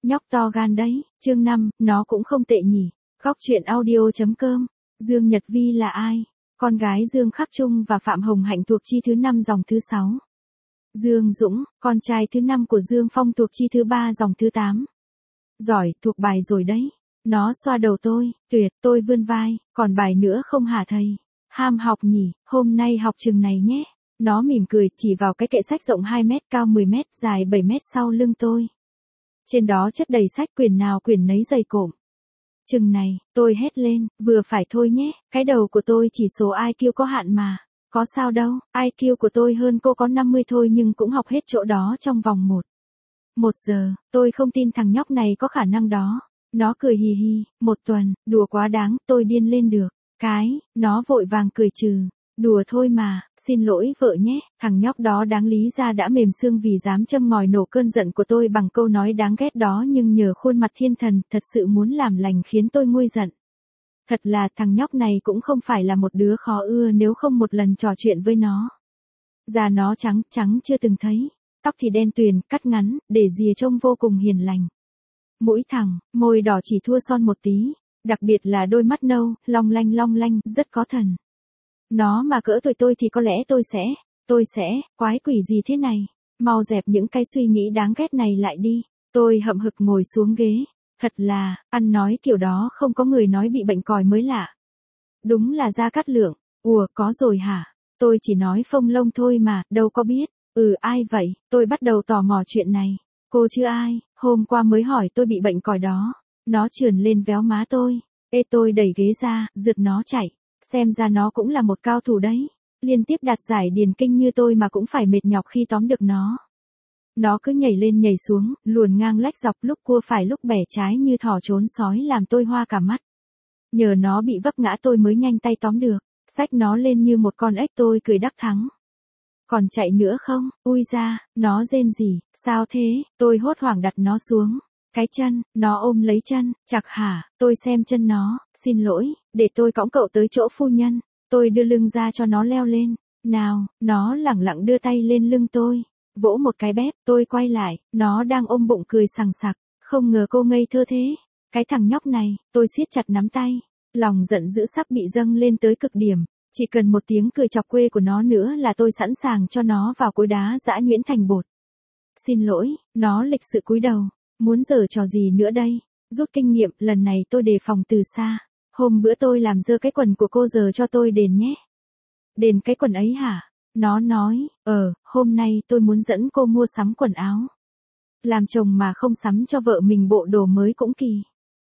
Nhóc to gan đấy, chương 5, nó cũng không tệ nhỉ. Góc truyện audio.com. Dương Nhật Vi là ai? Con gái Dương Khắc Trung và Phạm Hồng Hạnh thuộc chi thứ 5 dòng thứ 6. Dương Dũng, con trai thứ 5 của Dương Phong thuộc chi thứ 3 dòng thứ 8. Giỏi, thuộc bài rồi đấy. Nó xoa đầu tôi, tuyệt, tôi vươn vai, còn bài nữa không hả thầy? Ham học nhỉ, hôm nay học trường này nhé. Nó mỉm cười, chỉ vào cái kệ sách rộng 2 mét, cao 10 mét, dài 7 mét sau lưng tôi. Trên đó chất đầy sách, quyển nào quyển nấy dày cộm. Chừng này, tôi hét lên, vừa phải thôi nhé, cái đầu của tôi chỉ số IQ có hạn mà. Có sao đâu, IQ của tôi hơn cô có 50 thôi nhưng cũng học hết chỗ đó trong vòng 1 giờ, tôi không tin thằng nhóc này có khả năng đó. Nó cười hì hì, 1 tuần, đùa quá đáng, tôi điên lên được. Nó vội vàng cười trừ. Đùa thôi mà, xin lỗi vợ nhé, thằng nhóc đó đáng lý ra đã mềm xương vì dám châm ngòi nổ cơn giận của tôi bằng câu nói đáng ghét đó nhưng nhờ khuôn mặt thiên thần thật sự muốn làm lành khiến tôi nguôi giận. Thật là thằng nhóc này cũng không phải là một đứa khó ưa nếu không một lần trò chuyện với nó. Da nó trắng, trắng chưa từng thấy, tóc thì đen tuyền, cắt ngắn, để rìa trông vô cùng hiền lành. Mũi thẳng, môi đỏ chỉ thua son một tí, đặc biệt là đôi mắt nâu, long lanh, rất có thần. Nó mà cỡ tuổi tôi thì có lẽ tôi sẽ, quái quỷ gì thế này, mau dẹp những cái suy nghĩ đáng ghét này lại đi. Tôi hậm hực ngồi xuống ghế, thật là, ăn nói kiểu đó không có người nói bị bệnh còi mới lạ. Đúng là Gia Cát Lượng, ủa có rồi hả, tôi chỉ nói phông lông thôi mà, đâu có biết, ai vậy, tôi bắt đầu tò mò chuyện này. Cô chứ ai, hôm qua mới hỏi tôi bị bệnh còi đó, nó trườn lên véo má tôi, tôi đẩy ghế ra, rượt nó chạy. Xem ra nó cũng là một cao thủ đấy. Liên tiếp đạt giải điền kinh như tôi mà cũng phải mệt nhọc khi tóm được nó. Nó cứ nhảy lên nhảy xuống, luồn ngang lách dọc lúc cua phải lúc bẻ trái như thỏ trốn sói làm tôi hoa cả mắt. Nhờ nó bị vấp ngã tôi mới nhanh tay tóm được. Xách nó lên như một con ếch tôi cười đắc thắng. Còn chạy nữa không? Ui da, nó rên rỉ, sao thế? Tôi hốt hoảng đặt nó xuống. Cái chân, nó ôm lấy chân, chạc hả, tôi xem chân nó, xin lỗi, để tôi cõng cậu tới chỗ phu nhân. Tôi đưa lưng ra cho nó leo lên. Nào, nó lẳng lặng đưa tay lên lưng tôi. Vỗ một cái bép, tôi quay lại, nó đang ôm bụng cười sằng sặc. Không ngờ cô ngây thơ thế. Cái thằng nhóc này, tôi siết chặt nắm tay. Lòng giận dữ sắp bị dâng lên tới cực điểm. Chỉ cần một tiếng cười chọc quê của nó nữa là tôi sẵn sàng cho nó vào cối đá giã nhuyễn thành bột. Xin lỗi, nó lịch sự cúi đầu. Muốn giở trò gì nữa đây? Rút kinh nghiệm, lần này tôi đề phòng từ xa. Hôm bữa tôi làm dơ cái quần của cô giờ cho tôi đền nhé. Đền cái quần ấy hả? Nó nói, hôm nay tôi muốn dẫn cô mua sắm quần áo. Làm chồng mà không sắm cho vợ mình bộ đồ mới cũng kỳ.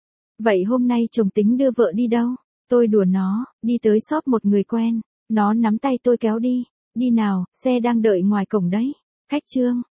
Vậy hôm nay chồng tính đưa vợ đi đâu? Tôi đùa nó, đi tới shop một người quen. Nó nắm tay tôi kéo đi. Đi nào, xe đang đợi ngoài cổng đấy. Khách trương,